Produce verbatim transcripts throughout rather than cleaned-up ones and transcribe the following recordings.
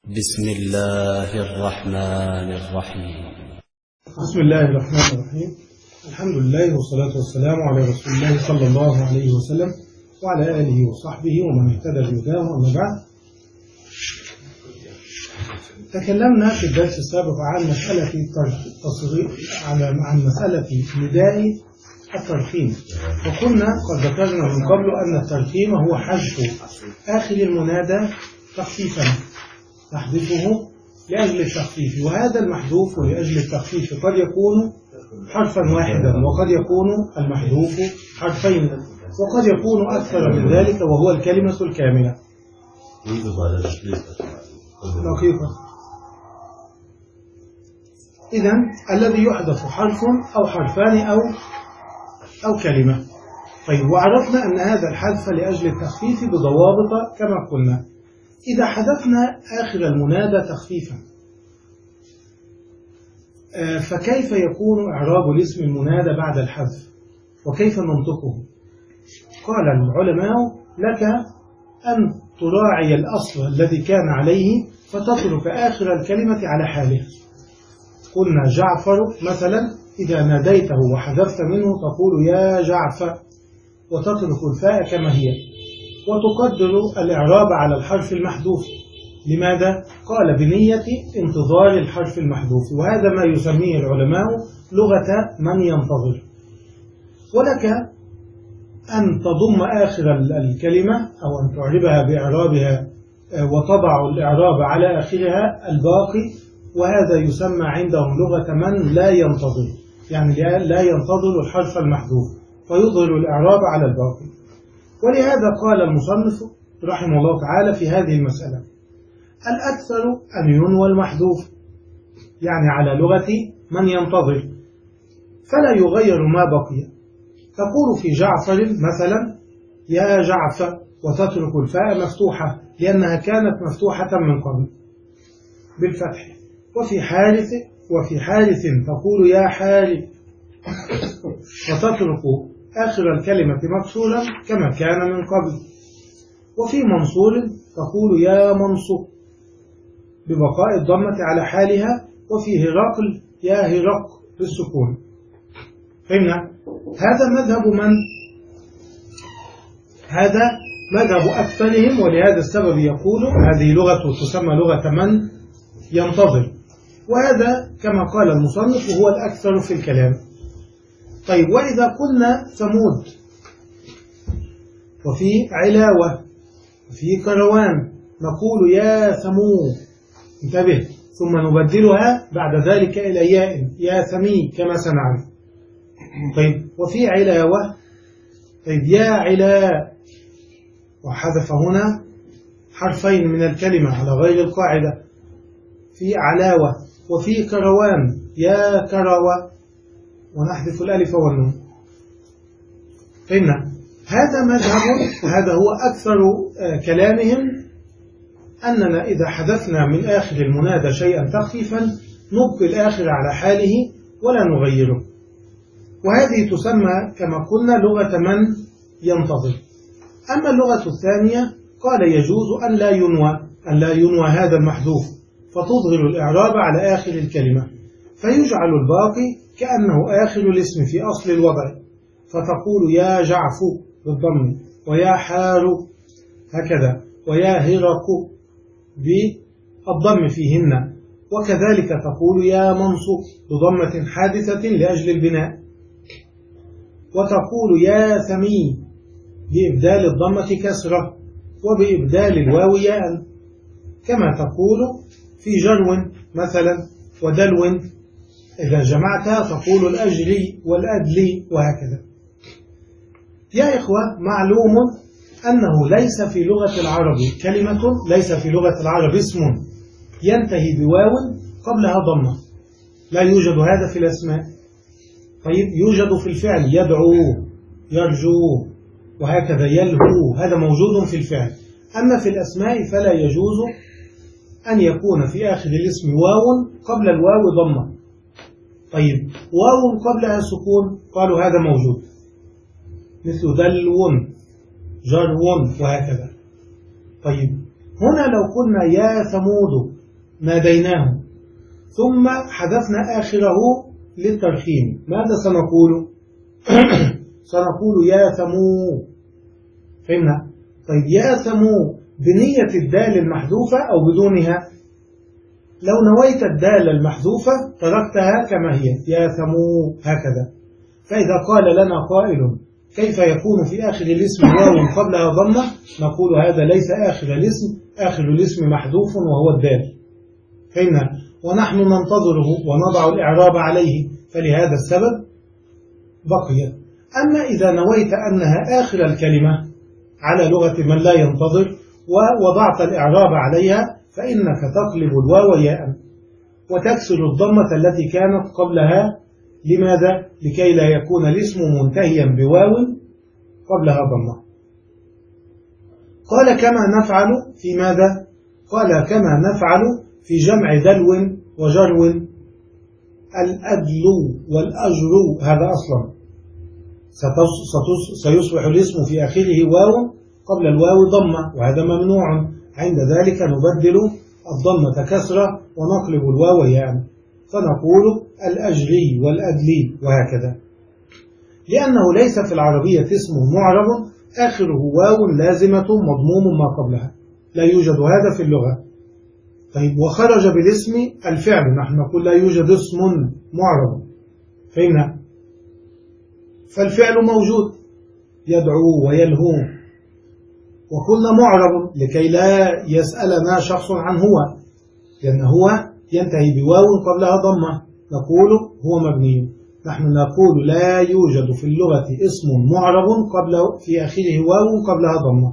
بسم الله الرحمن الرحيم. بسم الله الرحمن الرحيم. الحمد لله والصلاة والسلام على رسول الله صلى الله عليه وسلم وعلى آله وصحبه ومن اهتدى بهداه. أما بعد، تكلمنا في الدرس السابق عن مسألة التصغير عن مسألة نداء الترخيم، وقلنا قد ذكرنا من قبل أن الترخيم هو حذف آخر المنادى تخفيفا، نحذفه لأجل التخفيف، وهذا المحذوف لأجل التخفيف قد يكون حرفا واحدا وقد يكون المحذوف حرفين وقد يكون أكثر من ذلك، وهو الكلمة الكاملة. دقيقة. إذن الذي يحذف حرف أو حرفان أو أو كلمة. طيب، وعرفنا أن هذا الحذف لأجل التخفيف بضوابط كما قلنا. إذا حذفنا آخر المنادى تخفيفا، فكيف يكون إعراب الاسم المنادى بعد الحذف وكيف ننطقه؟ قال العلماء: لك أن تراعي الأصل الذي كان عليه فتترك آخر الكلمة على حاله. قلنا جعفر مثلا، إذا ناديته وحذفت منه تقول يا جعفر وتترك الفاء كما هي، وتقدر الإعراب على الحرف المحذوف. لماذا؟ قال: بنية انتظار الحرف المحذوف، وهذا ما يسميه العلماء لغة من ينتظر. ولك أن تضم آخر الكلمة أو أن تعربها بإعرابها وتضع الإعراب على آخرها الباقي، وهذا يسمى عندهم لغة من لا ينتظر، يعني لا ينتظر الحرف المحذوف فيظهر الإعراب على الباقي. ولهذا قال المصنف رحمه الله تعالى في هذه المسألة: الأكثر أن ينوى المحذوف، يعني على لغة من ينتظر، فلا يغير ما بقي. تقول في جعفر مثلا يا جعفر وتترك الفاء مفتوحة لأنها كانت مفتوحة من قبل بالفتح. وفي حارث وفي حارث تقول يا حارث وتترك آخر الكلمة مكسورا كما كان من قبل. وفي منصور تقول يا منصور ببقاء الضمة على حالها. وفي هرقل يا هرق بالسكون. فهمنا؟ هذا مذهب من؟ هذا مذهب أكثرهم، ولهذا السبب يقول هذه لغة تسمى لغة من ينتظر، وهذا كما قال المصنف هو الأكثر في الكلام. طيب، وإذا قلنا ثمود وفي علاوة وفي كروان نقول يا ثمود، انتبه، ثم نبدلها بعد ذلك إلى ياء يا ثمي كما سنعرف. طيب، وفي علاوة، طيب يا علاء، وحذف هنا حرفين من الكلمة على غير القاعدة في علاوة. وفي كروان يا كروة ونحذف الألف والنون. فإن هذا مذهب، هذا هو أكثر كلامهم، أننا إذا حذفنا من آخر المنادى شيئا تخفيفا نبقي الآخر على حاله ولا نغيره، وهذه تسمى كما قلنا لغة من ينتظر. أما اللغة الثانية قال يجوز أن لا ينوى أن لا ينوى هذا المحذوف، فتظهر الإعراب على آخر الكلمة فيجعل الباقي كأنه آخر الاسم في أصل الوضع، فتقول يا جعفو بالضم، ويا حار هكذا، ويا هرق بالضم فيهن، وكذلك تقول يا منصور بضمة حادثة لأجل البناء، وتقول يا ثمي بإبدال الضمة كسرة وبإبدال الواو ياء، كما تقول في جرو مثلا ودلو، إذا جمعتها تقول الأجري والأدلي وهكذا. يا إخوة، معلوم أنه ليس في لغة العرب كلمة ليس في لغة العرب اسم ينتهي بواو قبلها ضمة، لا يوجد هذا في الأسماء. طيب، يوجد في الفعل يدعو يرجو وهكذا يلهو، هذا موجود في الفعل. أما في الأسماء فلا يجوز أن يكون في آخر الاسم واو قبل الواو ضمة. طيب، واو قبلها سكون، قالوا هذا موجود، مثل دلو جرو وهكذا. طيب، هنا لو قلنا يا ثمود ناديناه ثم حذفنا آخره للترخيم، ماذا سنقول؟ سنقول يا ثمو. فهمنا؟ طيب يا ثمو بنية الدال المحذوفة أو بدونها؟ لو نويت الدال المحذوفة تركتها كما هي يا ثمو هكذا. فإذا قال لنا قائل كيف يكون في آخر الاسم واو قبلها ضمة؟ نقول هذا ليس آخر الاسم، آخر الاسم محذوف وهو الدال. فهمنا؟ ونحن ننتظره ونضع الإعراب عليه، فلهذا السبب بقي. أما إذا نويت أنها آخر الكلمة على لغة من لا ينتظر ووضعت الإعراب عليها فإنك تقلب الواو ياء وتكسر الضمة التي كانت قبلها. لماذا؟ لكي لا يكون الاسم منتهيا بواو قبلها ضمة. قال كما نفعل في ماذا؟ قال كما نفعل في جمع دلو وجرو. الأدل والأجر هذا أصلا سيصبح الاسم في آخره واو قبل الواو ضمة، وهذا ممنوع. عند ذلك نبدل الضمة كسرة ونقلب الواو ياء فنقول الأجري والأدلي وهكذا، لأنه ليس في العربية اسم معرب آخره واو لازمة مضموم ما قبلها، لا يوجد هذا في اللغة. طيب وخرج بالاسم الفعل، نحن نقول لا يوجد اسم معرب. فهمنا؟ فالفعل موجود يدعو ويلهو، وكنا معرب لكي لا يسألنا شخص عن هو، لأن هو ينتهي بواو قبلها ضمة نقول هو مبني. نحن نقول لا يوجد في اللغة اسم معرب قبل في آخره واو قبلها ضمة.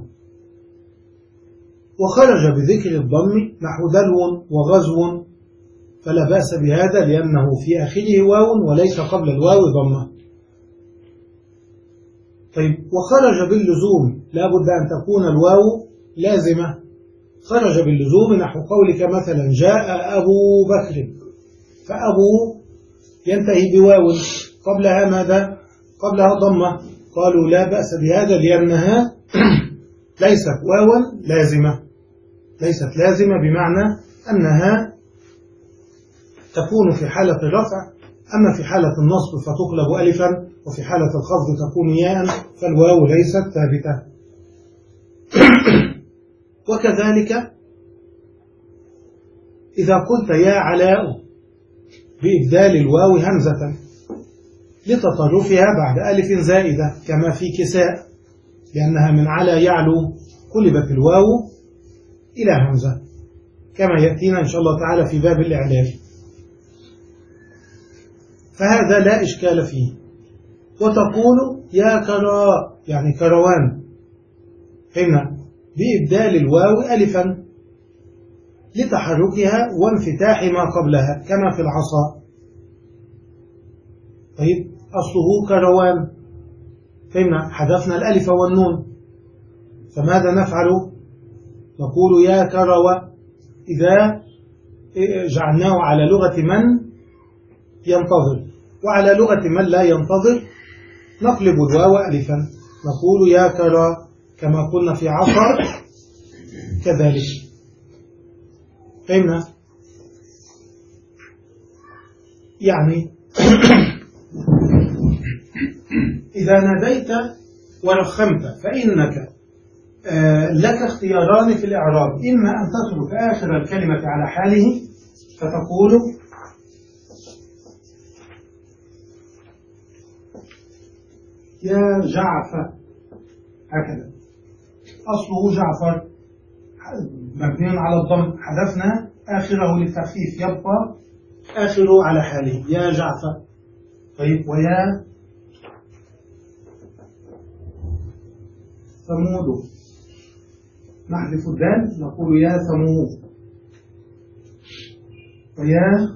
وخرج بذكر الضم نحو دلو وغزو، فلا بأس بهذا لأنه في آخره واو وليس قبل الواو ضمة. طيب وخرج باللزوم لا بد أن تكون الواو لازمة. خرج باللزوم نحو قولك مثلا جاء أبو بكر، فأبو ينتهي بواو قبلها ماذا؟ قبلها ضمة. قالوا لا بأس بهذا لأنها ليست واوا لازمة، ليست لازمة بمعنى أنها تكون في حالة الرفع، أما في حالة النصب فتقلب ألفا، وفي حالة الخفض تكون ياء، فالواو ليست ثابتة. وكذلك إذا قلت يا علاء بإبدال الواو همزة لتطرفها بعد ألف زائدة كما في كساء، لأنها من على يعلو قلبت الواو إلى همزة كما يأتينا إن شاء الله تعالى في باب الإعلام، فهذا لا إشكال فيه. وتقول يا كراء يعني كروان، هنا بإبدال الواو ألفا لتحركها وانفتاح ما قبلها كما في العصا. طيب أصله كروان، فهمنا حذفنا الألف والنون، فماذا نفعل؟ نقول يا كروى إذا جعلناه على لغة من ينتظر، وعلى لغة من لا ينتظر نقلب الواو ألفا نقول يا كرى كما قلنا في عصر كذلك. فهمنا؟ يعني إذا ناديت ورخمت فإنك آه لك اختياران في الإعراب، إما أن تترك آخر الكلمة على حاله فتقول يا جعفر هكذا، أصله جعفر مبني على الضم، حذفنا آخره للتخفيف يبقى آخره على حاله يا جعفر. طيب ويا ثمود نحذف الدال نقول يا ثمود. ويا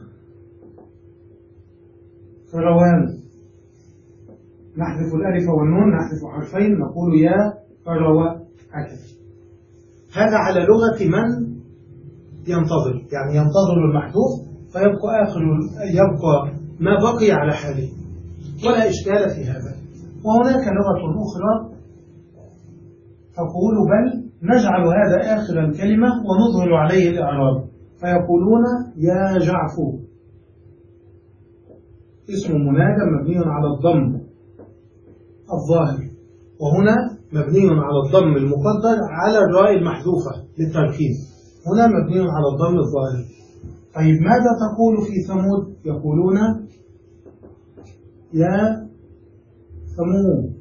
كروان نحذف الألف والنون نحذف حرفين نقول يا كروى هكذا. هذا على لغة من ينتظر، يعني ينتظر المحذوف فيبقى آخر يبقى ما بقي على حاله ولا إشكال في هذا. وهناك لغة أخرى تقول بل نجعل هذا آخر الكلمة ونظهر عليه الإعراب، فيقولون يا جعفر، اسم منادى مبني على الضم الظاهر، وهنا مبني على الضم المقدر على الراء المحذوفة للتركيز، هنا مبني على الضم الظاهر. طيب ماذا تقول في ثمود؟ يقولون يا ثمود.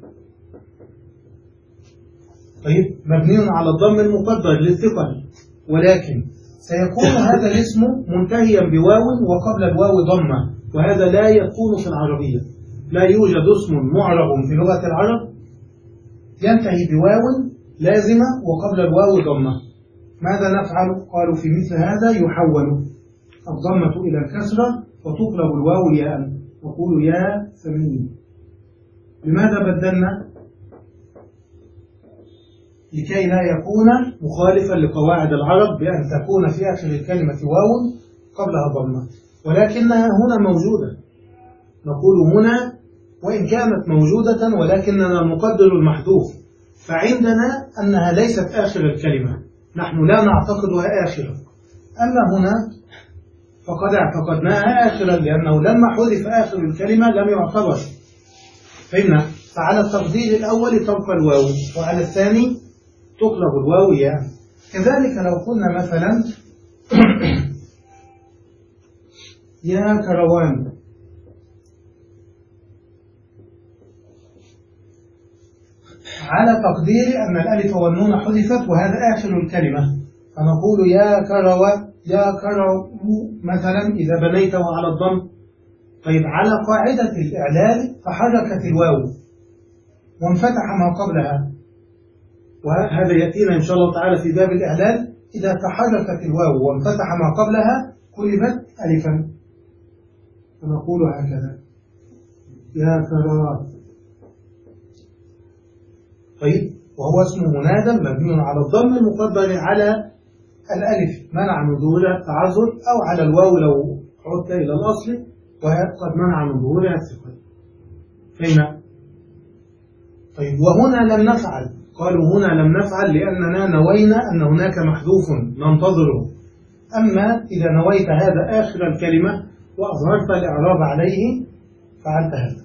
طيب مبني على الضم المقدر للثقل، ولكن سيكون هذا الاسم منتهيا بواو وقبل الواو ضمة، وهذا لا يكون في العربية. لا يوجد اسم معرب في لغة العرب ينتهي بواو لازمة وقبل الواو ضمة. ماذا نفعل؟ قالوا في مثل هذا يحول الضمة إلى الكسرة وتقلب الواو ياء، نقول يا ثمين. لماذا بدلنا؟ لكي لا يكون مخالفا لقواعد العرب بأن تكون في آخر الكلمة واو قبلها ضمة، ولكنها هنا موجودة. نقول هنا وإن كانت موجودة ولكننا المقدر المحذوف، فعندنا أنها ليست آخر الكلمة، نحن لا نعتقدها آخرة. أما هنا فقد اعتقدناها آخرا، لأنه لما حذف آخر الكلمة لم يعتبر. فهمنا؟ فعلى التقدير الأول تبقى الواو، وعلى الثاني تقلب الواو ياء. كذلك لو قلنا مثلا يا كروان، على تقدير أن الألف والنون حذفت وهذا آخر الكلمة، فنقول يا كرو يا كرو مثلا إذا بنيته على الضم. طيب على قاعدة الإعلال فحركت الواو وانفتح ما قبلها، وهذا يأتينا إن شاء الله تعالى في باب الإعلال. إذا تحركت الواو وانفتح ما قبلها قلبت ألفا، فنقول هكذا يا كرا. طيب وهو اسم منادى مبني على الضم المقدر على الألف منع من ظهورها التعذر، أو على الواو لو عدت إلى الأصل وقد منع من ظهورها الثقل. فهمنا؟ طيب وهنا لم نفعل، قالوا هنا لم نفعل لأننا نوينا أن هناك محذوف ننتظره. أما إذا نويت هذا آخر الكلمة وأظهرت الإعراب عليه فعلت هذا.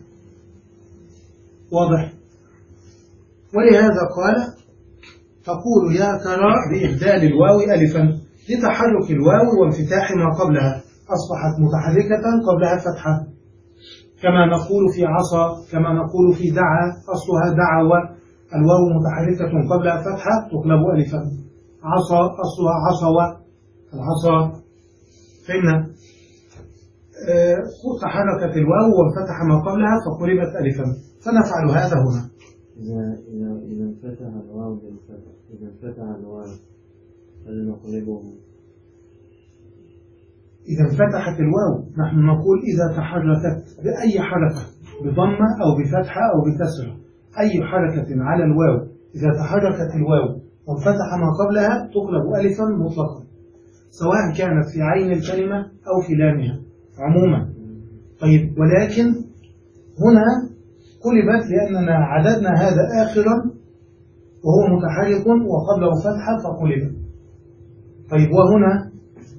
واضح؟ ولهذا قال تقول يا كرا بإبدال الواو ألفا لتحرك الواو وانفتاح ما قبلها، أصبحت متحركة قبلها فتحة، كما نقول في عصا، كما نقول في دعا، أصلها دعوة، الواو متحركة قبلها فتحة تقلب ألفا. عصا أصلها عصوة، العصا. فإن أه تحركت الواو وانفتح ما قبلها فقلبت ألفا، فنفعل هذا هنا. إذا إذا إذا انفتح الواو بالفتح، إذا انفتح الواو هل نقلبه؟ إذا انفتحت الواو نحن نقول إذا تحركت بأي حركة، بضمة أو بفتحة أو بكسرة، أي حركة على الواو إذا تحركت الواو وانفتح ما قبلها تقلب ألفا مطلقا، سواء كانت في عين الكلمة أو في لامها عموما. طيب ولكن هنا قلبت لأننا عددنا هذا آخرا وهو متحرك وقبله فتحة فقلب. طيب وهنا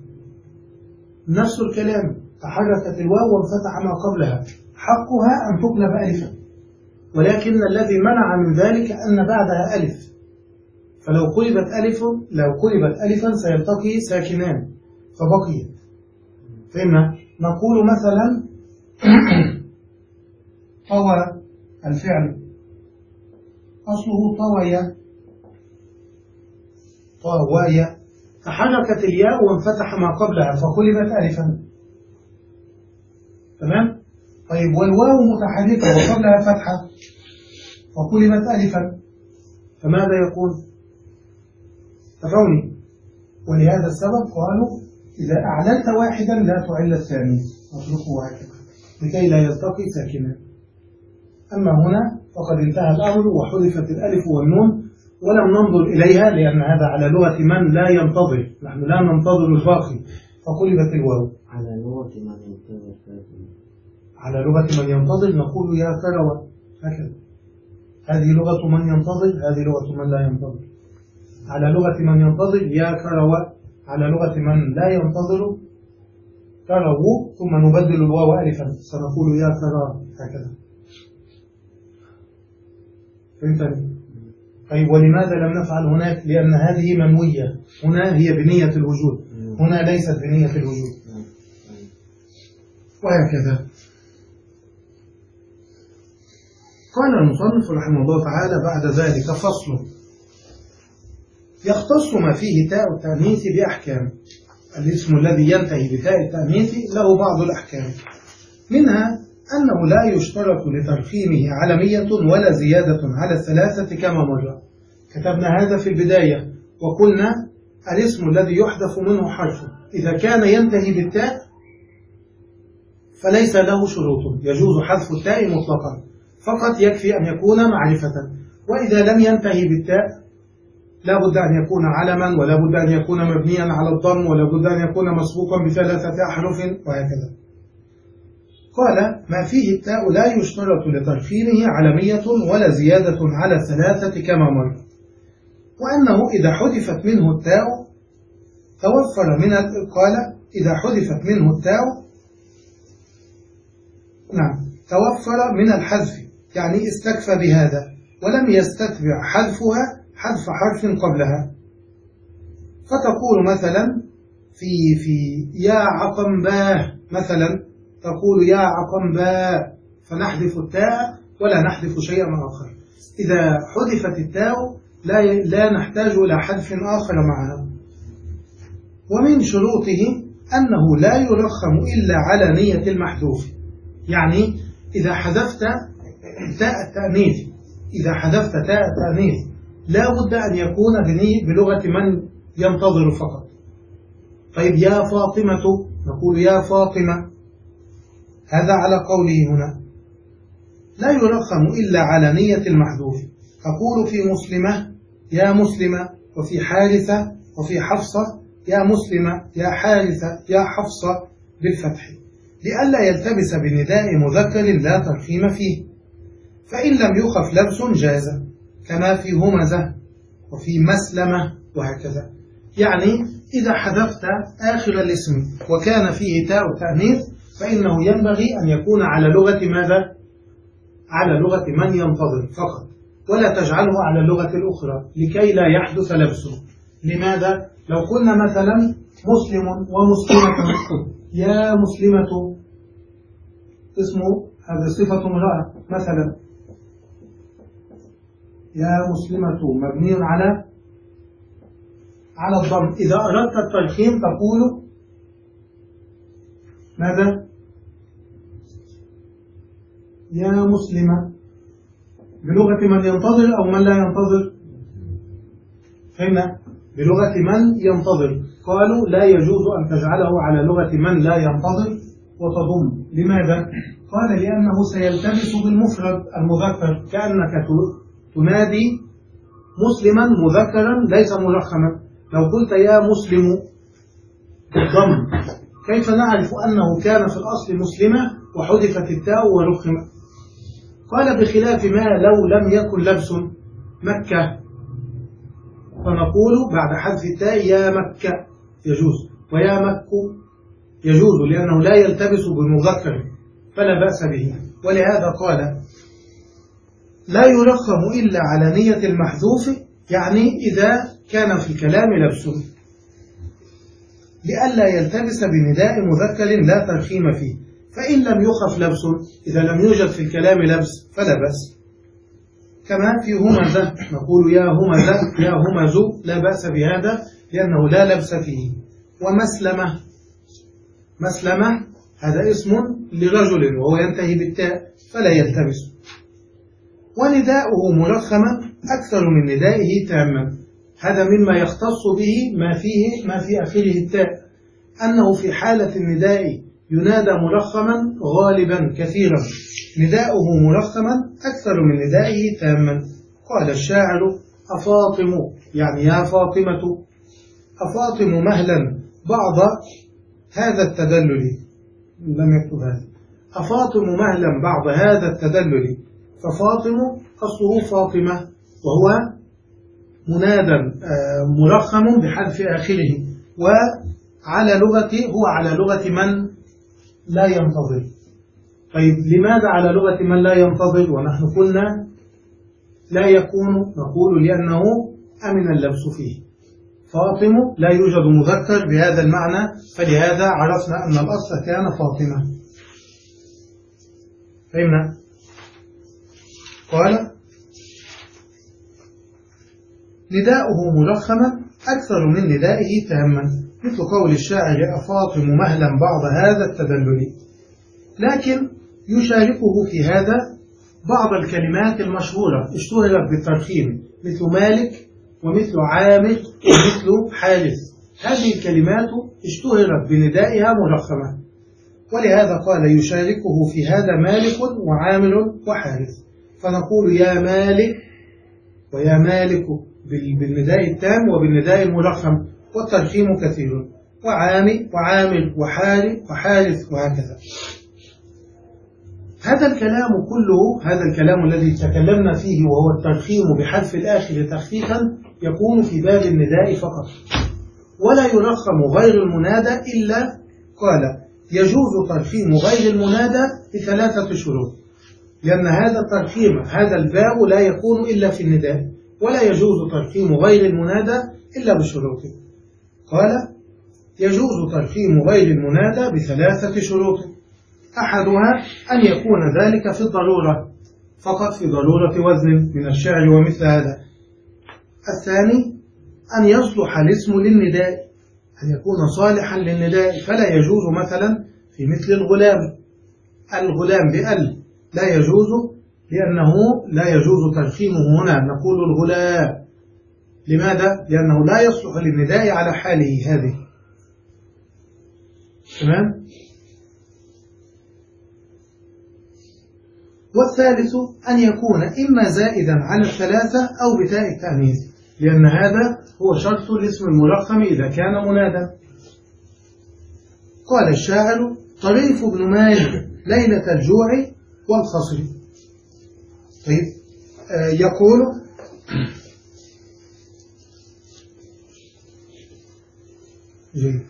نفس الكلام، تحركت الواو وانفتح ما قبلها، حقها أن تقلب ألفا، ولكن الذي منع من ذلك أن بعدها ألف، فلو قلبت ألف لو قلبت ألفا سيلتقي ساكنان فبقيت. فهمنا؟ نقول مثلا طوى الفعل أصله طوية، طوية، تحركت الياء وانفتح ما قبلها فقلبت ألفا. تمام؟ طيب والواو متحركة وقبلها فتحة فقلبت ألفا، فماذا يكون؟ تفوني. ولهذا السبب قالوا إذا أعلنت واحدا لا تعل الثاني، نتركه هكذا لكي لا يلتقي ساكنا. أما هنا فقد انتهى الأمر وحذفت الألف والنون ولم ننظر إليها، لأن هذا على لغة من لا ينتظر، نحن لا ننتظر الباقي، فقلبت الواو. على لغة من ينتظر على لغة من ينتظر نقول يا كروة، هكذا. هذه لغة من ينتظر، هذه لغة من لا ينتظر. على لغة من ينتظر يا كروة، على لغة من لا ينتظر تروا، ثم نبدل الواو ألفا سنقول يا ترى هكذا. فهمتني؟ طيب ولماذا لم نفعل هناك؟ لأن هذه منوية، هنا هي بنية الوجود، هنا ليست بنية الوجود، وهكذا. قال المصنف رحمه الله تعالى بعد ذلك فصل: يختص ما فيه تاء التأنيث بأحكام. الاسم الذي ينتهي بتاء التأنيث له بعض الأحكام، منها أنه لا يشترط لترخيمه علمية ولا زيادة على الثلاثة كما مر. كتبنا هذا في البداية وقلنا الاسم الذي يحذف منه حرف إذا كان ينتهي بالتاء فليس له شروط، يجوز حذف التاء مطلقا، فقط يكفي أن يكون معرفة. وإذا لم ينتهي بالتاء لا بد أن يكون علما، ولا بد أن يكون مبنيا على الضم، ولا بد أن يكون مسبوقا بثلاثة أحرف، وهكذا. قال: ما فيه التاء لا يشترط لترخيمه علمية ولا زيادة على الثلاثة كما مر، وأنه إذا حذفت منه التاء توفر من قال إذا حذفت منه التاء نعم توفر من الحذف، يعني استكفى بهذا ولم يستتبع حذفها حذف حرف قبلها. فتقول مثلا في في يا عقمباه مثلا، تقول يا عقمباه، فنحذف التاء ولا نحذف شيئا آخر. إذا حذفت التاء لا لا نحتاج إلى حذف آخر معها. ومن شروطه أنه لا يرخم إلا على نية المحذوف، يعني إذا حذفت تاء التأنيث إذا حذفت تاء التأنيث لا بد أن يكون بلغة من ينتظر فقط. طيب يا فاطمة، نقول يا فاطمة، هذا على قوله هنا لا يرخم إلا على نية المحذوف. أقول في مسلمة يا مسلمة، وفي حارثة وفي حفصة يا مسلمة يا حارثة يا حفصة بالفتح، لئلا يلتبس بنداء مذكر لا ترخيم فيه. فإن لم يخف لبس جاز، كما في همزة وفي مسلمة وهكذا. يعني إذا حذفت آخر الاسم وكان فيه تاء تأنيث فإنه ينبغي أن يكون على لغة ماذا؟ على لغة من ينتظر فقط، ولا تجعله على اللغة الأخرى لكي لا يحدث لبسه. لماذا؟ لو قلنا مثلا مسلم ومسلمة، يا مسلمة اسمه هذا صفة امرأة مثلا، يا مسلمة مبني على على الضم. إذا أردت الترخيم تقول ماذا؟ يا مسلمة بلغة من ينتظر أو من لا ينتظر؟ هنا بلغة من ينتظر. قالوا لا يجوز أن تجعله على لغة من لا ينتظر وتضم. لماذا؟ قال لأنه سيلتبس بالمفرد المذكر، كأنك تنادي مسلما مذكرا ليس مرخما. لو قلت يا مسلم بالضم كيف نعرف أنه كان في الأصل مسلمة وحذفت التاء ورخمت؟ قال بخلاف ما لو لم يكن لبس مكة، فنقول بعد حذف التاء يا مكة يجوز، ويا مكة يجوز لأنه لا يلتبس بمذكر فلا بأس به. ولهذا قال لا يرخم إلا على نية المحذوف، يعني إذا كان في الكلام لبس، لئلا يلتبس بنداء مذكر لا ترخيم فيه. فإن لم يخف لبس، إذا لم يوجد في الكلام لبس فلا بأس. كما في همزة نقول يا همزة يا همزو، لا بأس بهذا لأنه لا لبس فيه. ومسلمة، مسلمة هذا اسم لرجل وهو ينتهي بالتاء فلا يلتبس. ونداؤه مرخما أكثر من ندائه تاما، هذا مما يختص به ما فيه ما في آخره التاء، أنه في حالة النداء ينادى مرخما غالبا كثيرا، نداؤه مرخما أكثر من ندائه تاما. قال الشاعر أفاطم، يعني يا فاطمة، أفاطم مهلا بعض هذا التدلل، لم يكتب هذا، أفاطم مهلا بعض هذا التدلل، ففاطم أصله فاطمة، وهو منادى مرخم بحذف آخره، وعلى لغة هو على لغة من لا ينتظر. طيب لماذا على لغة من لا ينتظر ونحن قلنا لا يكون؟ نقول لأنه أمن اللبس فيه. فاطم لا يوجد مذكر بهذا المعنى، فلهذا عرفنا أن الأصل كان فاطمة. فهمنا؟ قال نداؤه مرخما أكثر من ندائه تاما، مثل قول الشاعر أفاطم مهلا بعض هذا التدلل. لكن يشاركه في هذا بعض الكلمات المشهورة اشتهرت بالترخيم، مثل مالك ومثل عامر ومثل حارث. هذه الكلمات اشتهرت بندائها مرخمة، ولهذا قال يشاركه في هذا مالك وعامر وحارث، فنقول يا مالك ويا مالك بالنداء التام وبالنداء المرخم، والترخيم كثير، وعامي وعامر وحارث وهكذا. هذا الكلام كله، هذا الكلام الذي تكلمنا فيه وهو الترخيم بحذف الآخر تخفيفا، يكون في باب النداء فقط، ولا يرخم غير المنادى إلا قال يجوز ترخيم غير المنادى بثلاثة شروط، لأن هذا الترخيم هذا الباب لا يكون إلا في النداء، ولا يجوز ترخيم غير المنادى إلا بشروط. قال يجوز ترخيم غير المنادى بثلاثة شروط، أحدها أن يكون ذلك في الضرورة فقط، في ضرورة وزن من الشعر ومثل هذا. الثاني أن يصلح الاسم للنداء، أن يكون صالحا للنداء، فلا يجوز مثلا في مثل الغلام، الغلام بأل لا يجوز، لأنه لا يجوز ترخيمه هنا، نقول الغلام. لماذا؟ لأنه لا يصلح للنداء على حاله هذه. تمام؟ والثالث أن يكون إما زائدا على الثلاثة أو بتاء التأنيث، لأن هذا هو شرط الاسم المرخم إذا كان منادا. قال الشاعر طريف بن مالك ليلة الجوع والخصر. طيب آه يقول جيد.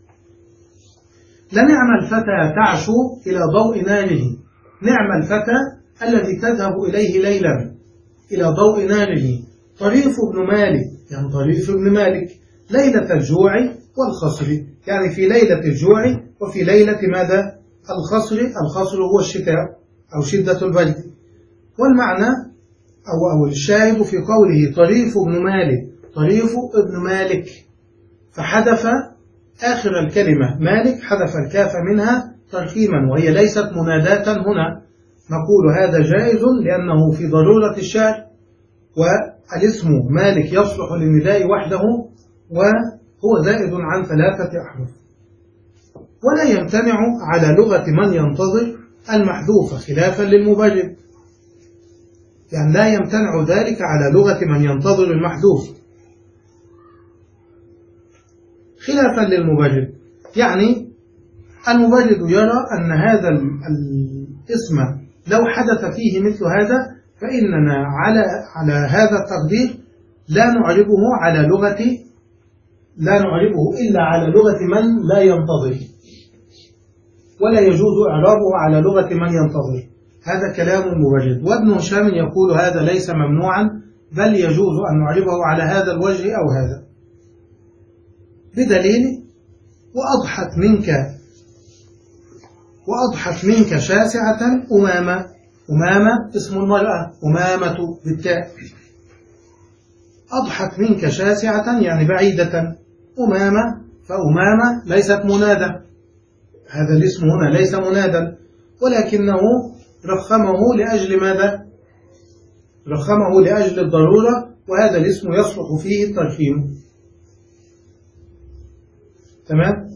لنعم الفتى تعشو إلى ضوء ناره، نعم الفتى الذي تذهب إليه ليلا إلى ضوء ناره. طريف بن مالك يعني طريف بن مالك، ليلة الجوع والخصر يعني في ليلة الجوع وفي ليلة ماذا؟ الخصر. الخصر هو الشتاء أو شدة البرد. والمعنى أو, أو الشاهد في قوله طريف بن مالك، طريف ابن مالك، فحذف آخر الكلمة مالك، حذف الكاف منها ترخيما، وهي ليست مناداة هنا. نقول هذا جائز لأنه في ضرورة الشعر، والاسم مالك يصلح للنداء وحده وهو زائد عن ثلاثة أحرف. ولا يمتنع على لغة من ينتظر المحذوف خلافا للمبرد، يعني لا يمتنع ذلك على لغة من ينتظر المحذوف خلافا للمبرد. يعني المبرد يرى أن هذا الاسم لو حدث فيه مثل هذا فإننا على على هذا التقدير لا نعربه على لغة لا نعربه إلا على لغة من لا ينتظر، ولا يجوز إعرابه على لغة من ينتظر. هذا كلام المبرد. وابن هشام يقول هذا ليس ممنوعا، بل يجوز أن نعربه على هذا الوجه أو هذا، بدليل وأضحت منك وأضحت منك شاسعة أمامة. أمامة اسم المرأة، أمامة بالتاء. أضحت منك شاسعة يعني بعيدة، أمامة، فأمامة ليست منادى، هذا الاسم هنا ليس منادا، ولكنه رخمه لأجل ماذا؟ رخمه لأجل الضرورة، وهذا الاسم يصلح فيه الترخيم. تمام؟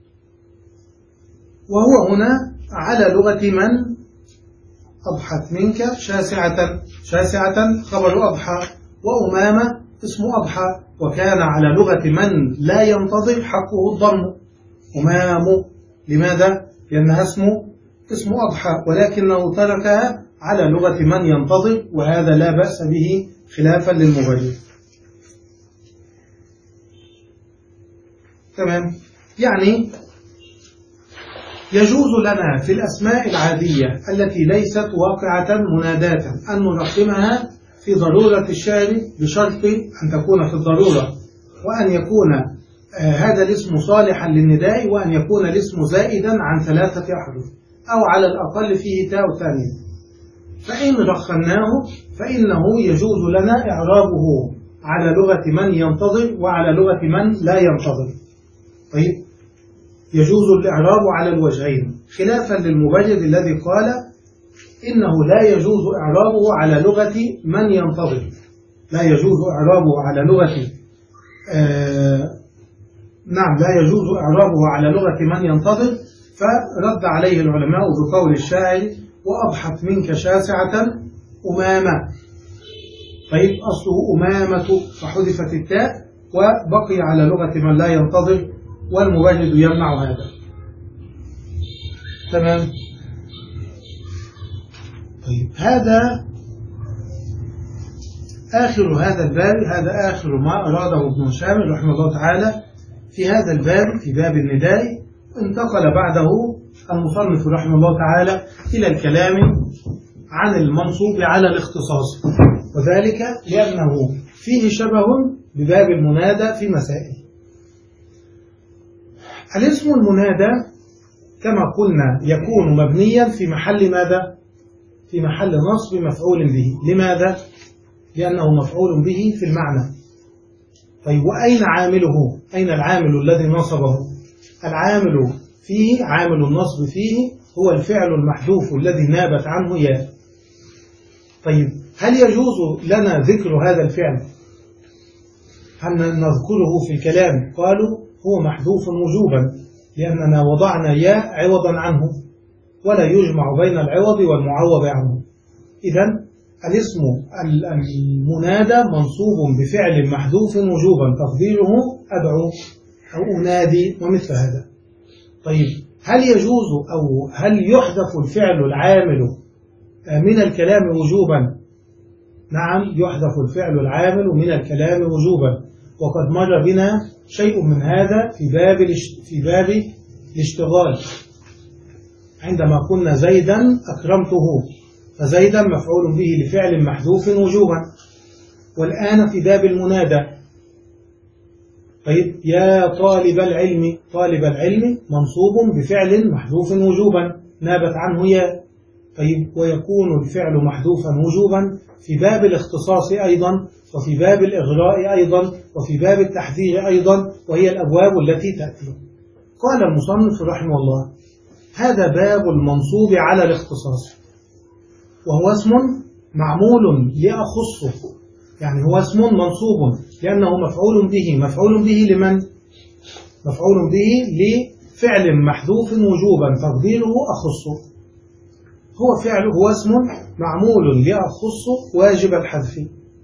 وهو هنا على لغة من؟ أضحت منك شاسعة، شاسعة خبر أضحى، وأمامة اسم أضحى، وكان على لغة من لا ينتظر حقه الضم أمام. لماذا؟ لأنها اسم اسم أضحى، ولكنه تركها على لغة من ينتظر، وهذا لا بأس به خلافا للمبرد. تمام. يعني يجوز لنا في الأسماء العادية التي ليست واقعة مناداة أن نرقمها في ضرورة الشعر بشرط أن تكون في الضرورة، وأن يكون آه هذا الاسم صالحا للنداء، وأن يكون الاسم زائدا عن ثلاثة أحرف أو على الأقل فيه تاء ثانية. فإن رخناه فإنه يجوز لنا إعرابه على لغة من ينتظر وعلى لغة من لا ينتظر. طيب، يجوز الإعراب على الوجهين، خلافا للمبرد الذي قال إنه لا يجوز إعرابه على لغة من ينتظر، لا يجوز إعرابه على لغة آه نعم لا يجوز إعرابه على لغة من ينتظر. فرد عليه العلماء بقول الشاعر: وأضحت منك شاسعة أمامة. طيب، أصله أمامة فحذفت التاء وبقي على لغة من لا ينتظر، والمبرد يمنع هذا. تمام. طيب، هذا آخر هذا الباب، هذا آخر ما أراده ابن هشام رحمه الله تعالى في هذا الباب، في باب النداء. انتقل بعده المصنف رحمه الله تعالى إلى الكلام عن المنصوب على الاختصاص، وذلك لأنه فيه شبه بباب المنادى في مسائل. الاسم المنادى كما قلنا يكون مبنيا في محل ماذا؟ في محل نصب مفعول به. لماذا؟ لأنه مفعول به في المعنى. طيب، وأين عامله؟ أين العامل الذي نصبه؟ العامل فيه، عامل النصب فيه هو الفعل المحذوف الذي نابت عنه ياء. طيب، هل يجوز لنا ذكر هذا الفعل؟ هل نذكره في الكلام؟ قالوا هو محذوف وجوبا، لأننا وضعنا ياء عوضا عنه، ولا يجمع بين العوض والمعوض عنه. إذن الاسم المنادى منصوب بفعل محذوف وجوبا، تقديره أدعو أو أنادي ومثل هذا. طيب، هل يجوز أو هل يحذف الفعل العامل من الكلام وجوبا؟ نعم، يحذف الفعل العامل من الكلام وجوبا، وقد مر بنا شيء من هذا في باب في باب الاشتغال، عندما قلنا زيدا أكرمته، فزيدا مفعول به لفعل محذوف وجوبا. والآن في باب المنادى، طيب، يا طالب العلم، طالب العلم منصوب بفعل محذوف وجوبا نابت عنه يا. طيب، ويكون الفعل محذوفا وجوبا في باب الاختصاص أيضا، وفي باب الإغراء أيضا، وفي باب التحذير أيضا، وهي الأبواب التي تأتي. قال المصنف رحمه الله: هذا باب المنصوب على الاختصاص، وهو اسم معمول لأخصه، يعني هو اسم منصوب لأنه مفعول به. مفعول به لمن؟ مفعول به لفعل محذوف وجوبا، تقديره أخصه. هو فعل هو اسم معمول لأخصه واجب الحذف.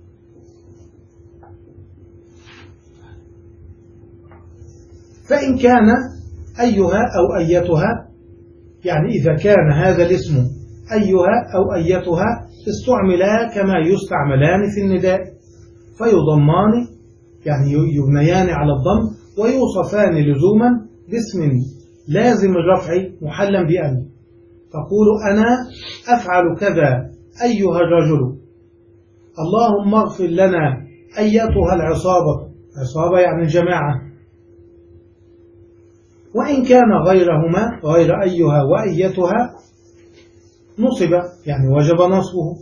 فإن كان أيها أو أيتها، يعني إذا كان هذا الاسم أيها أو أيتها استعملا كما يستعملان في النداء، فيضمان، يعني يبنيان على الضم، ويوصفان لزوما باسم لازم الرفع محلا بأن. تقول أنا أفعل كذا أيها الرجل، اللهم اغفر لنا أيتها العصابة، عصابة يعني الجماعة. وإن كان غيرهما، غير أيها وأيتها، نصب، يعني وجب نصبه.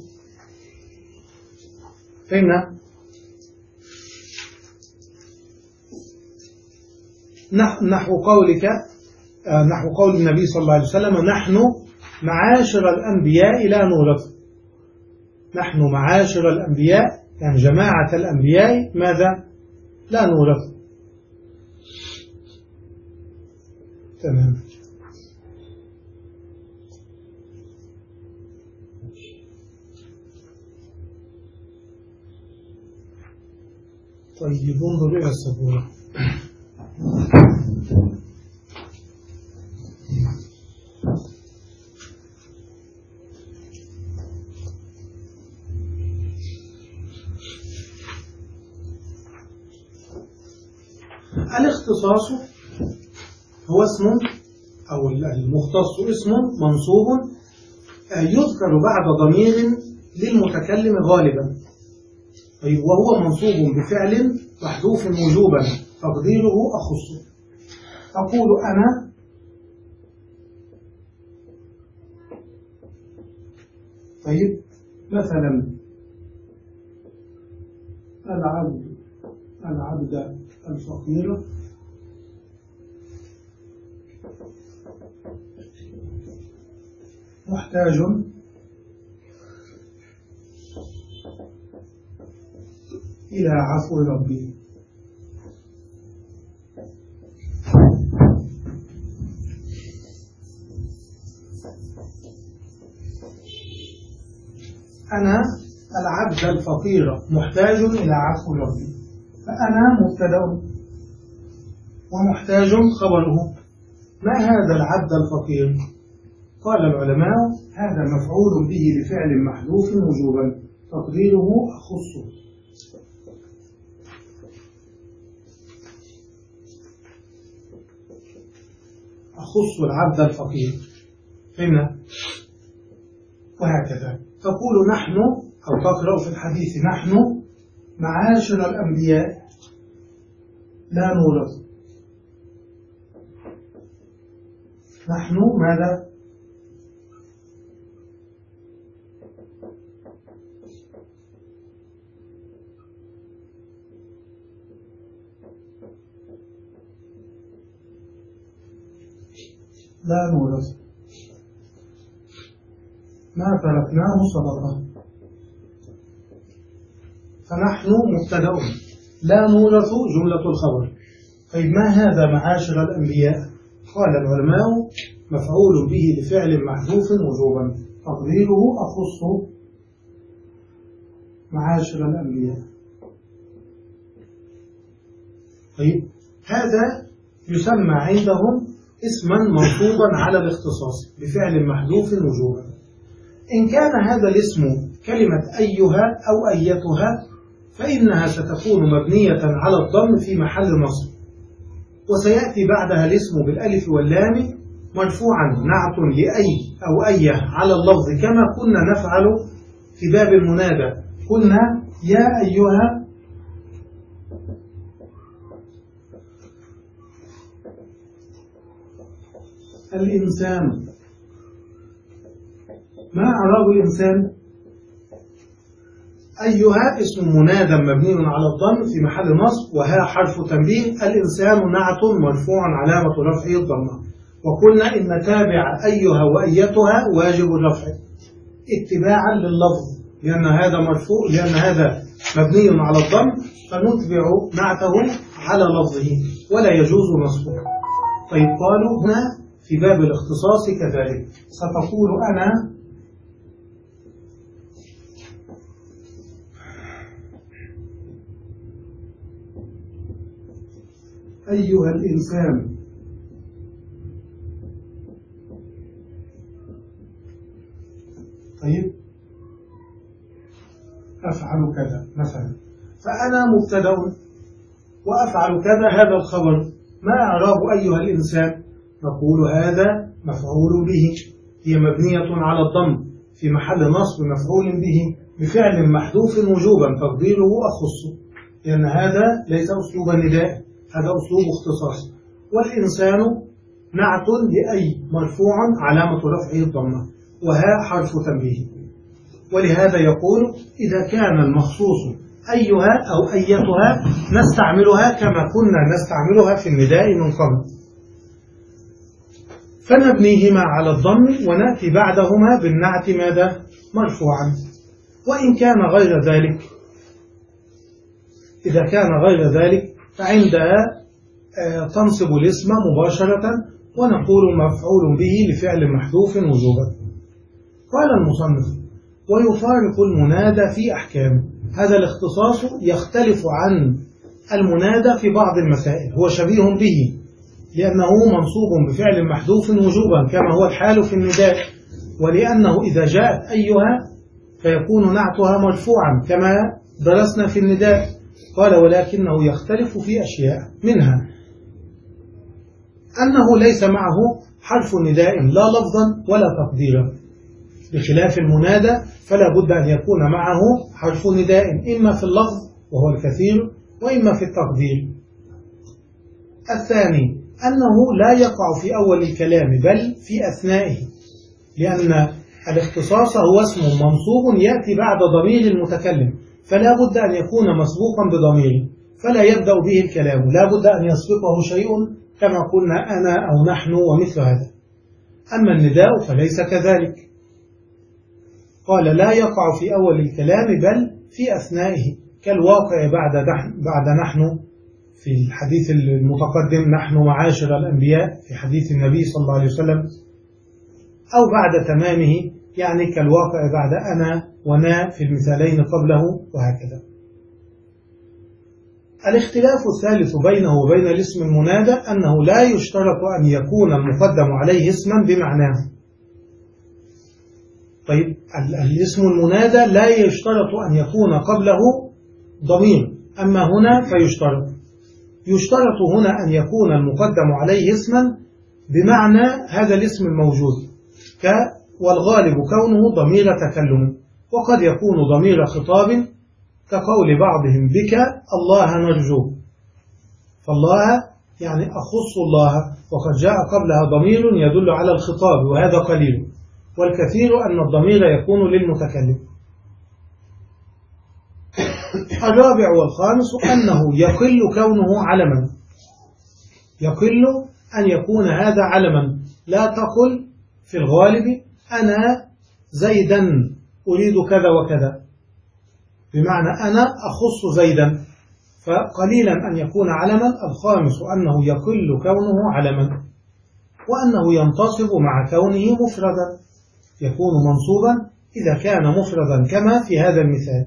فهمنا؟ نحو قولك، نحو قول النبي صلى الله عليه وسلم: نحن معاشر الأنبياء لا نورث. نحن معاشر الأنبياء، يعني جماعة الأنبياء، ماذا؟ لا نورث. تمام. طيب، انظر إلى السبورة. الاختصاص هو اسم أو المختص اسم منصوب يذكر بعد ضمير للمتكلم غالبا، وهو منصوب بفعل محذوف وجوبا تقديره أخص. أقول أنا طيب مثلا العبد العبد الفقير محتاج إلى عفو ربي. أنا العبد الفقير محتاج إلى عفو ربي، فأنا مبتدأ ومحتاج خبره. ما هذا العبد الفقير؟ قال العلماء هذا مفعول به لفعل محذوف وجوبا تقديره أخص. أخص العبد الفقير فهمنا؟ وهكذا تقول نحن أو تقرأ في الحديث نحن معاشر الأنبياء لا نورث. نحن ماذا؟ لا نورث ما تركناه صدقة. فنحن مبتدأ لا نورث جملة الخبر. طيب ما هذا معاشر الأنبياء؟ قال العلماء مفعول به لفعل محذوف وجوبا تقديره أخص معاشر الأنبياء. طيب هذا يسمى عندهم اسما منصوبا على الاختصاص بفعل محذوف وجوبا. إن كان هذا الاسم كلمة أيها أو أيتها فإنها ستكون مبنية على الضم في محل نصب، وسيأتي بعدها الاسم بالألف واللام مرفوعا نعت لأي أو أيه على اللفظ كما كنا نفعل في باب المنادى. قلنا يا أيها الإنسان. ما أعراب الإنسان؟ أيها اسم منادى مبني على الضم في محل نصب وها حرف تنبيه. الإنسان نعت مرفوع علامة رفعه الضمة. وقلنا إن تابع أيها وأيتها واجب الرفع اتباعا لللفظ، لأن هذا مرفوع لأن هذا مبني على الضم فنتبع نعته على لفظه ولا يجوز نصبه. طيب قالوا هنا في باب الاختصاص كذلك ستقول أنا أيها الإنسان طيب أفعل كذا مثلا. فأنا مبتدأ وأفعل كذا هذا الخبر. ما أعراب أيها الإنسان؟ نقول هذا مفعول به، هي مبنية على الضم في محل نصب مفعول به بفعل محذوف وجوبا تقديره أخص، لأن هذا ليس أسلوب نداء، هذا أسلوب اختصاص. والإنسان نعت لأي مرفوع علامة رفعه الضمة وها حرف تنبيه. ولهذا يقول إذا كان المخصوص أيها أو أيتها نستعملها كما كنا نستعملها في النداء من قبل، فنبنيهما على الضم ونأتي بعدهما بالنعت ماذا؟ مرفوعا. وإن كان غير ذلك إذا كان غير ذلك فعندها تنصب الاسم مباشرة ونقول مفعول به لفعل محذوف وجوبا. قال المصنف ويفارق المنادى في أحكام. هذا الاختصاص يختلف عن المنادى في بعض المسائل، هو شبيه به لأنه منصوب بفعل محذوف وجوبا كما هو الحال في النداء، ولأنه إذا جاءت أيها فيكون نعتها مرفوعا كما درسنا في النداء. قال ولكنه يختلف في أشياء منها أنه ليس معه حرف نداء لا لفظا ولا تقديرا، بخلاف المنادى فلا بد أن يكون معه حرف نداء إما في اللفظ وهو الكثير وإما في التقدير. الثاني أنه لا يقع في أول الكلام بل في أثنائه، لأن الاختصاص هو اسم منصوب يأتي بعد ضمير المتكلم، فلا بد أن يكون مسبوقا بضمير فلا يبدأ به الكلام، لا بد أن يسبقه شيء كما قلنا أنا أو نحن ومثل هذا. أما النداء فليس كذلك، قال لا يقع في أول الكلام بل في أثنائه، كالواقع بعد بعد نحن في الحديث المتقدم، نحن معاشر الأنبياء في حديث النبي صلى الله عليه وسلم، أو بعد تمامه يعني كالواقع بعد أنا ونا في المثالين قبله وهكذا. الاختلاف الثالث بينه وبين الاسم المنادى أنه لا يشترط أن يكون المقدم عليه اسما بمعناه. طيب الاسم المنادى لا يشترط أن يكون قبله ضمير، أما هنا فيشترط. يشترط هنا أن يكون المقدم عليه اسما بمعنى هذا الاسم الموجود، ك والغالب كونه ضمير تكلم، وقد يكون ضمير خطاب كقول بعضهم بك الله نرجو، فالله يعني أخص الله، وقد جاء قبلها ضمير يدل على الخطاب وهذا قليل، والكثير أن الضمير يكون للمتكلم. الرابع والخامس أنه يقل كونه علما، يقل أن يكون هذا علما، لا تقل في الغالب أنا زيدا أريد كذا وكذا، بمعنى أنا أخص زيدا، فقليلا أن يكون علما. الخامس أنه يقل كونه علما، وأنه ينتصب مع كونه مفردا، يكون منصوبا إذا كان مفردا كما في هذا المثال.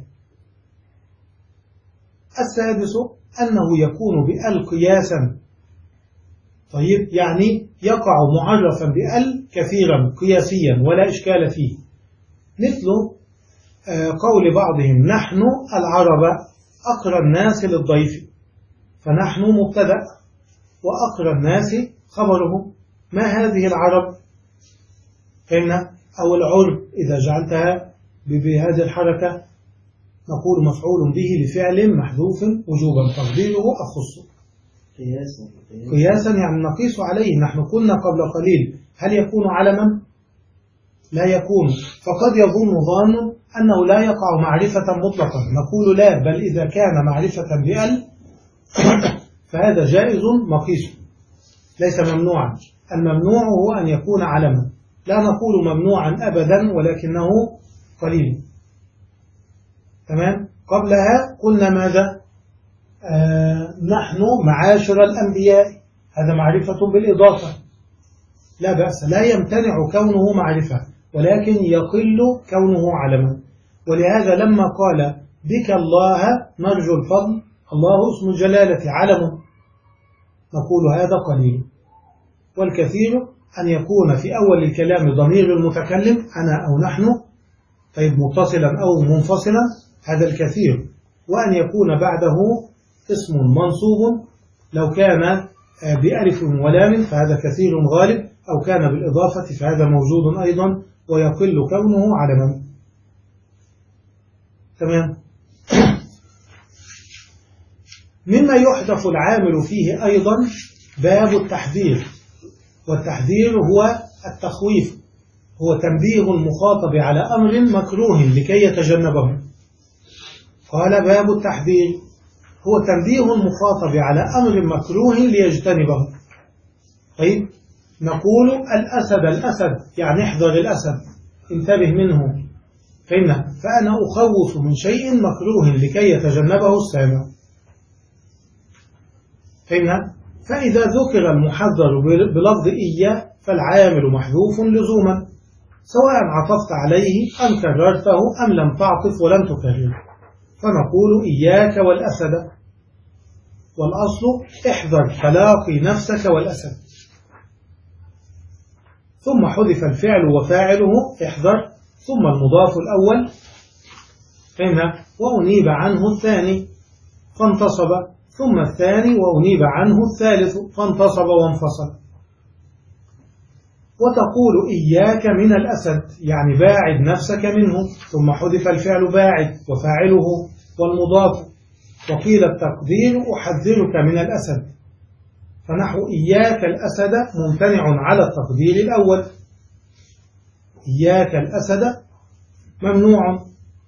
السادس أنه يكون بأل قياسا، طيب يعني يقع معرفا بأل كثيرا قياسيا ولا إشكال فيه، مثل قول بعضهم نحن العرب أقرى الناس للضيف، فنحن مبتدأ وأقرى الناس خبره. ما هذه العرب؟ فإن أو العرب إذا جعلتها بهذه الحركة نقول مفعول به لفعل محذوف وجوبا تقديره أخص. قياسا قياسا يعني نقيس عليه. نحن قلنا قبل قليل هل يكون علما؟ لا يكون، فقد يظن ظان أنه لا يقع معرفة مطلقا، نقول لا، بل إذا كان معرفة بأل فهذا جائز مقيس ليس ممنوعا. الممنوع هو أن يكون علما، لا نقول ممنوعا أبدا ولكنه قليل. تمام. قبلها قلنا ماذا؟ آه نحن معاشر الأنبياء، هذا معرفة بالإضافة لا بأس، لا يمتنع كونه معرفة ولكن يقل كونه علما. ولهذا لما قال بك الله نرجو الفضل، الله اسم الجلالة علم، نقول هذا قليل. والكثير أن يكون في أول الكلام ضمير المتكلم أنا أو نحن، طيب متصلا أو منفصلا، هذا الكثير. وأن يكون بعده اسم منصوب لو كان بألف ولام فهذا كثير غالب، أو كان بالإضافة فهذا موجود أيضا ويقل كونه علما. تمام. مما يحدث العامل فيه أيضا باب التحذير، والتحذير هو التخويف، هو تنبيه المخاطب على أمر مكروه لكي يتجنبه. قال باب التحذير هو تنبيه المخاطب على أمر مكروه ليجتنبه. طيب نقول الأسد الأسد يعني احذر الأسد، انتبه منه، فإن فأنا أخوف من شيء مكروه لكي يتجنبه السامع. فإن فإذا ذكر المحذر بلفظ إياه فالعامل محذوف لزوما، سواء عطفت عليه أم كررته أم لم تعطف ولم تكرر، فنقول إياك والأسد، والأصل احذر تلاقي نفسك والأسد. ثم حذف الفعل وفاعله احذر، ثم المضاف الأول فإن وأنيب عنه الثاني فانتصب، ثم الثاني وأنيب عنه الثالث فانتصب وانفصل. وتقول إياك من الأسد، يعني باعد نفسك منه، ثم حذف الفعل باعد وفاعله والمضاف، وقيل التقدير أحذرك من الأسد، فنحو إياك الأسد ممتنع على التقدير الأول، إياك الأسد ممنوع،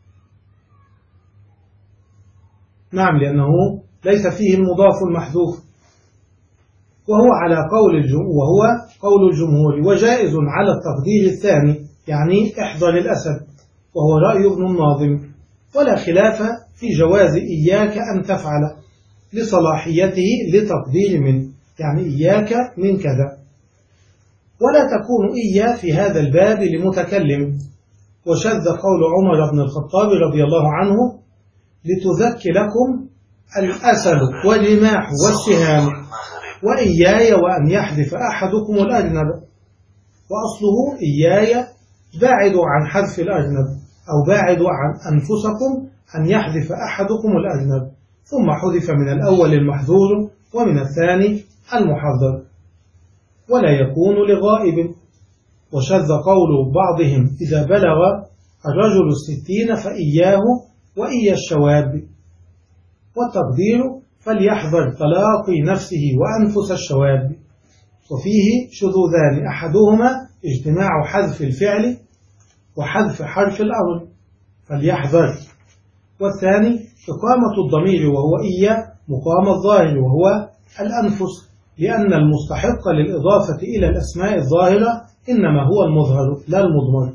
نعم لأنه ليس فيه المضاف المحذوف، وهو على قول الجمهور وهو قول الجمهور، وجائز على التقدير الثاني، يعني احذر الأسد، وهو رأي ابن الناظم، ولا خلاف في جواز إياك أن تفعل لصلاحيته لتقدير من، يعني إياك من كذا، ولا تكون إيا في هذا الباب لمتكلم، وشذ قول عمر بن الخطاب رضي الله عنه لتذكي لكم الأسد والرماح والسهام وإياي وأن يحذف أحدكم الأجنب، وأصله إياي باعد عن حذف الأجنب، أو باعد عن أنفسكم أن يحذف أحدكم الأجنب، ثم حذف من الأول المحذور ومن الثاني المحذر، ولا يكون لغائب. وشذ قول بعضهم إذا بلغ الرجل الستين فإياه وإيا الشواب، والتقدير فليحذر تلاقي نفسه وأنفس الشواب، وفيه شذوذان، أحدهما اجتماع حذف الفعل وحذف حرف الأمر فليحذر، والثاني إقامة الضمير وهو إيا مقام الظاهر وهو الأنفس، لأن المستحق للإضافة إلى الأسماء الظاهرة إنما هو المظهر لا المضمر.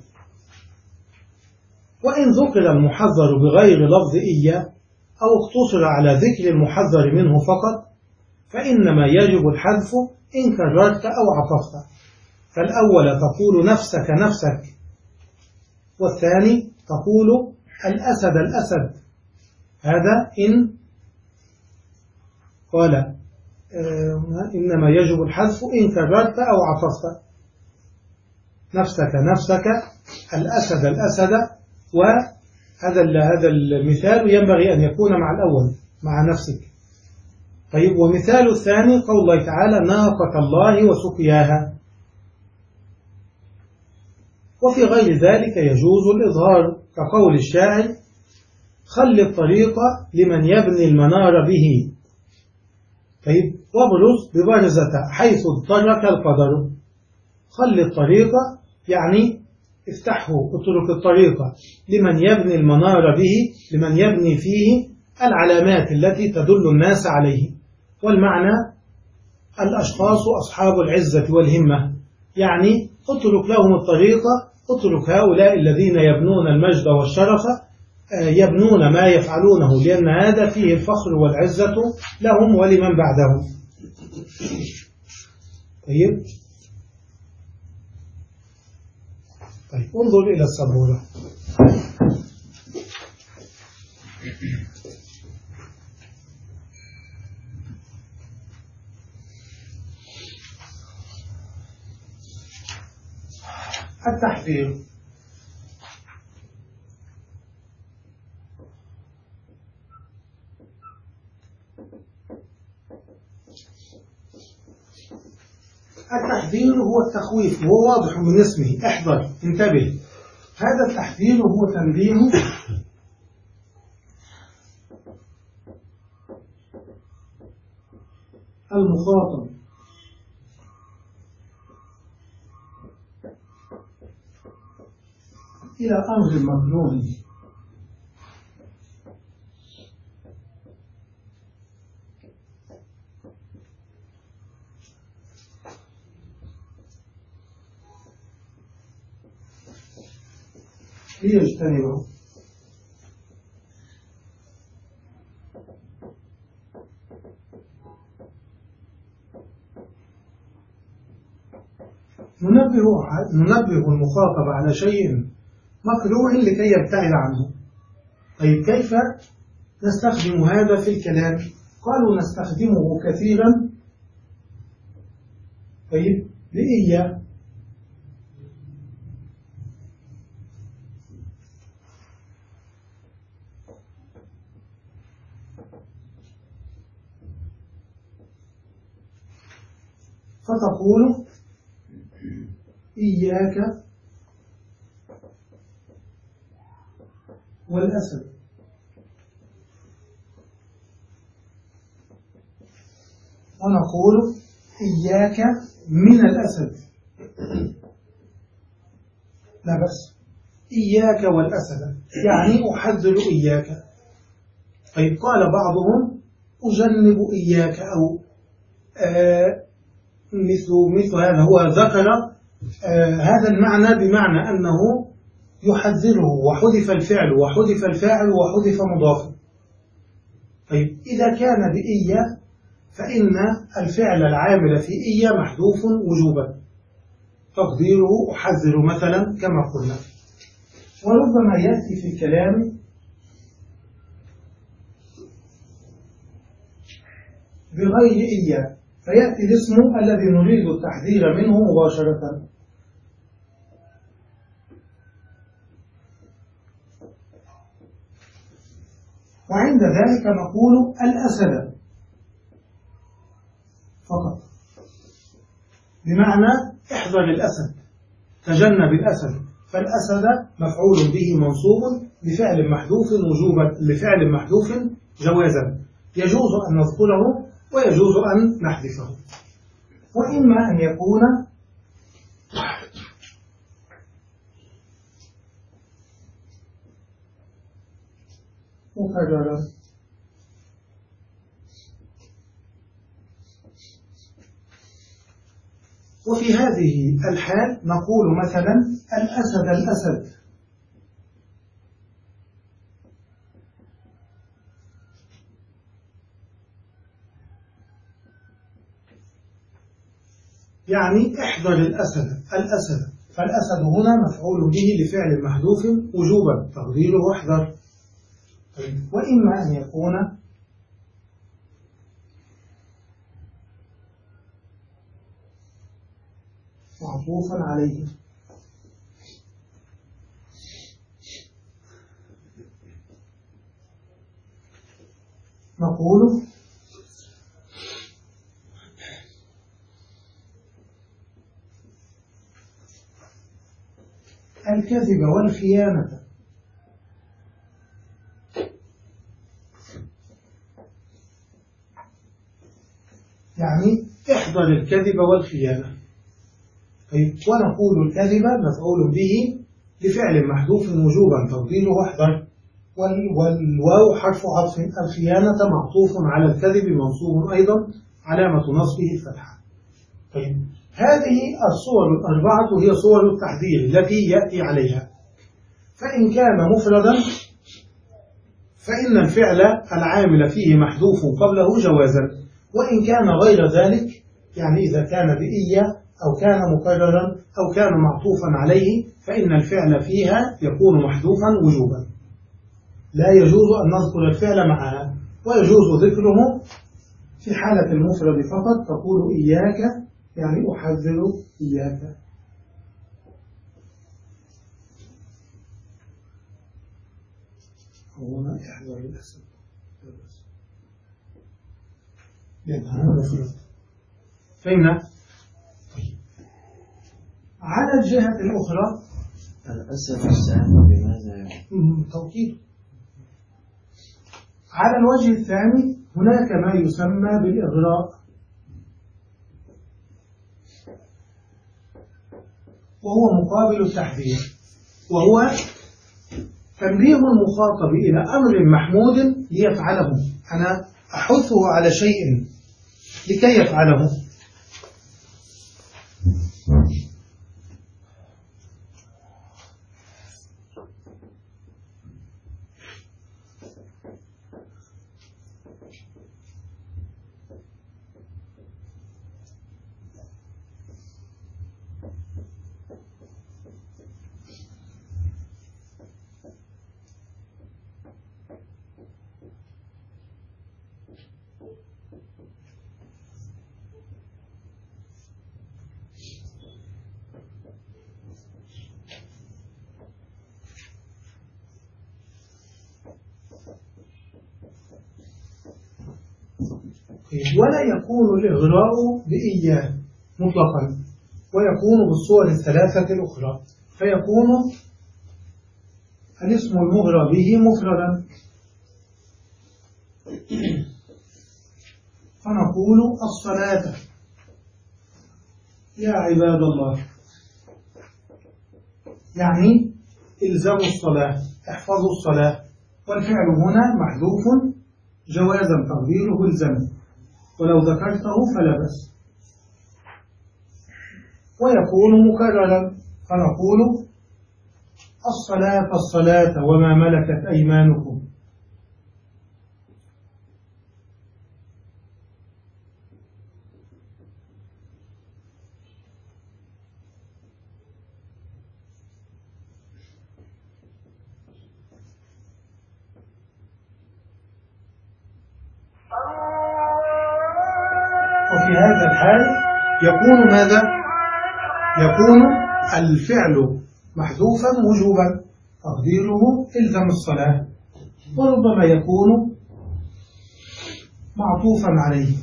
وإن ذكر المحذر بغير لفظ إيا أو اقتصر على ذكر المحذر منه فقط فإنما يجب الحذف إن كررت أو عطفت، فالأول تقول نفسك نفسك، والثاني تقول الأسد الأسد، هذا إن قال إنما يجب الحذف إن كررت أو عطفت، نفسك نفسك، الأسد الأسد، وهذا هذا المثال ينبغي أن يكون مع الأول مع نفسك. طيب، ومثال الثاني قول الله تعالى ناقة الله وسقياها. وفي غير ذلك يجوز الإظهار كقول الشاعر خل الطريق لمن يبني المنار به. طيب، وابرز ببرزة حيث اضطرك القدر. خل الطريق يعني افتحه، اترك الطريق لمن يبني المنار به، لمن يبني فيه العلامات التي تدل الناس عليه، والمعنى الأشخاص أصحاب العزة والهمة، يعني اترك لهم الطريق، اترك هؤلاء الذين يبنون المجد والشرف يبنون ما يفعلونه، لأن هذا فيه الفخر والعزة لهم ولمن بعدهم. طيب طيب انظر إلى السبورة. التحذير. التحذير هو التخويف، وهو واضح من اسمه، احذر انتبه. هذا التحذير هو تنبيه المخاطب إلى أمر مكروه، ليجتنبه. ننبه ننبه المخاطب على شيء مكروه لكي يبتعد عنه. طيب، كيف نستخدم هذا في الكلام؟ قالوا نستخدمه كثيرا طيب لإياه، فتقول إياك والأسد. ونقول إياك من الأسد، لا بس إياك والأسد يعني أحذر إياك. طيب قال بعضهم أجنب إياك أو آه مثل مثل هذا، هو ذكر آه هذا المعنى بمعنى أنه يحذره وحذف الفعل وحذف الفاعل وحذف مضاف. طيب إذا كان بإيا فإن الفعل العامل في إيا محذوف وجوبا، تقديره أحذر مثلا كما قلنا. وربما يأتي في الكلام بغير إيا فيأتي الاسم الذي نريد التحذير منه مباشرة. وعند ذلك نقول الأسد فقط، بمعنى احذر الأسد، تجنب الأسد. فالأسد مفعول به منصوب بفعل محذوف وجوبا، لفعل محذوف جوازا، يجوز أن نذكره ويجوز أن نحذفه. وإما أن يكون مكررا، وفي هذه الحال نقول مثلا الأسد الأسد، يعني احذر الأسد الأسد. فالأسد هنا مفعول به لفعل محذوف وجوبا، تقديره احذر. وإما أن يكون معطوفا عليه، نقول الكذب والخيانة، يعني احذر الكذب والخيانة. طيب ونقول الكذب مفعول به لفعل محذوف وجوبا، تقديره احذر، والواو حرف عطف، الخيانة معطوف على الكذب منصوب أيضا علامة نصبه الفتحة. طيب هذه الصور الأربعة هي صور التحذير التي يأتي عليها. فإن كان مفردا فإن الفعل العامل فيه محذوف قبله جوازا، وإن كان غير ذلك يعني إذا كان بإيا أو كان مكررا أو كان معطوفا عليه فإن الفعل فيها يكون محذوفا وجوبا، لا يجوز أن نذكر الفعل معها، ويجوز ذكره في حالة المفرد فقط. تقول إياك يعني أحذر إياك. هنا احذر الأسد، فهمنا؟ على الجهة الأخرى الأسد السام بماذا يعني؟ توكيد. على الوجه الثاني هناك ما يسمى بالإغراء، وهو مقابل التحذير، وهو تنبيه المخاطب إلى أمر محمود ليفعله. أنا أحثه على شيء لكي يفعله. ولا يكون الإغراء بإياه مطلقا، ويكون بالصور الثلاثة الأخرى، فيكون الاسم المغرى به مفردا، فنقول الصلاة يا عباد الله، يعني الزموا الصلاة، احفظوا الصلاة، والفعل هنا محذوف جوازا تقديره الزم، ولو ذكرته فلا بأس. ويكون مكررا، فنقول الصلاة الصلاة وما ملكت أيمانكم. وفي هذا الحال يكون ماذا؟ يكون الفعل محذوفا وجوبا تقديره الزم الصلاة، وربما يكون معطوفا عليه،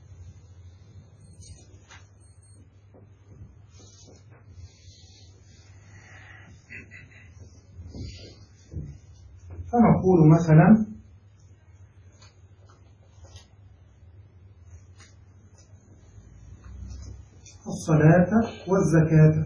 فنقول مثلا الصلاة والزكاة.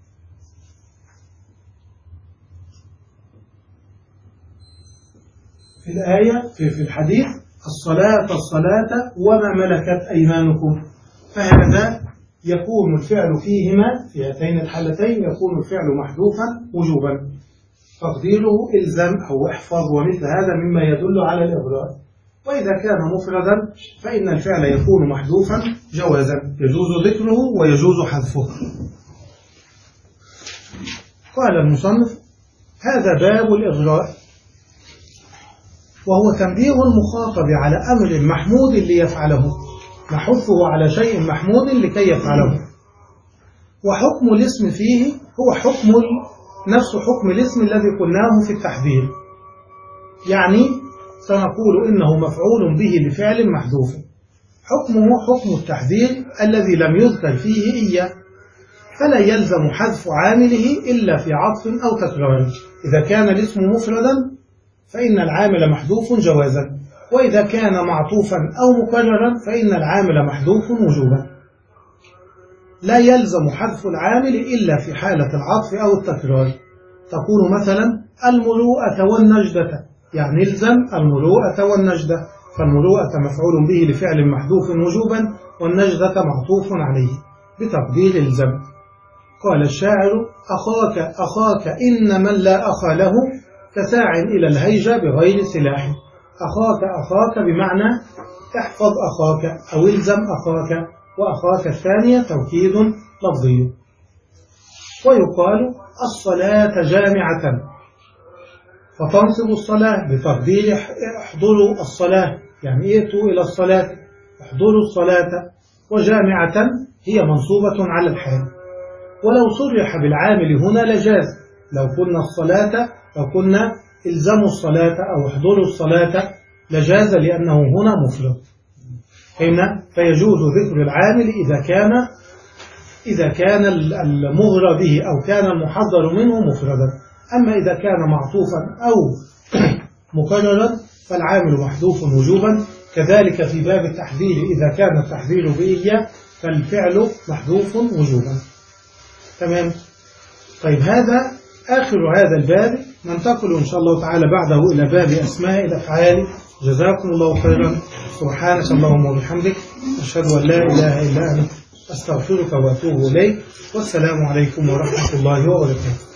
في الآية في في الحديث الصلاة الصلاة وما ملكت أيمانكم، فهذا يكون الفعل فيهما في هاتين الحالتين يكون الفعل محذوفا وجوبا تقديره الزم أو احفظ، ومثل هذا مما يدل على الإغراء. وإذا كان مفردا فإن الفعل يكون محذوفا جوازا، يجوز ذكره ويجوز حذفه. قال المصنف: هذا باب الإغراء، وهو تنبيه المخاطب على أمر محمود ليفعله، نحثه على شيء محمود لكي يفعله. وحكم الاسم فيه هو حكم نفس حكم الاسم الذي قلناه في التحذير، يعني سنقول إنه مفعول به لفعل محذوف، حكمه حكم التحذير الذي لم يذكر فيه إياه، فلا يلزم حذف عامله إلا في عطف أو تكرار. إذا كان الاسم مفردا فإن العامل محذوف جوازا، وإذا كان معطوفا أو مكررا فإن العامل محذوف وجوبا. لا يلزم حذف العامل إلا في حالة العطف أو التكرار. تقول مثلا المروءة والنجدة، يعني الزم المروءة والنجدة، فالمروءة مفعول به لفعل محذوف وجوبا، والنجدة معطوف عليه بتقدير الزم. قال الشاعر: أخاك أخاك إن من لا أخا له كساع إلى الهيجة بغير سلاح. أخاك أخاك بمعنى احفظ أخاك أو الزم أخاك، وأخاك الثانية توكيد لفظي. ويقال الصلاة جامعة، فتنصب الصلاة بتقدير احضروا الصلاة، يعني ائتوا إلى الصلاة، احضروا الصلاة. وجامعة هي منصوبة على الحال. ولو صرح بالعامل هنا لجاز، لو قلنا الصلاة لو قلنا الزموا الصلاة أو احضروا الصلاة لجاز، لأنه هنا مفرد. هنا فيجوز ذكر العامل إذا كان إذا كان المغرى به أو كان المحضر منه مفردا. أما إذا كان معطوفا أو مكررا فالعامل محذوف وجوبا. كذلك في باب التحذير إذا كان التحذير بإياه فالفعل محذوف وجوبا. تمام. طيب هذا آخر هذا الباب، ننتقل إن شاء الله تعالى بعده إلى باب أسماء الأفعال. جزاكم الله خيرا. سبحانك اللهم وبحمدك، أشهد أن لا إله إلا أنت، أستغفرك وأتوب إليك، والسلام عليكم ورحمة الله وبركاته.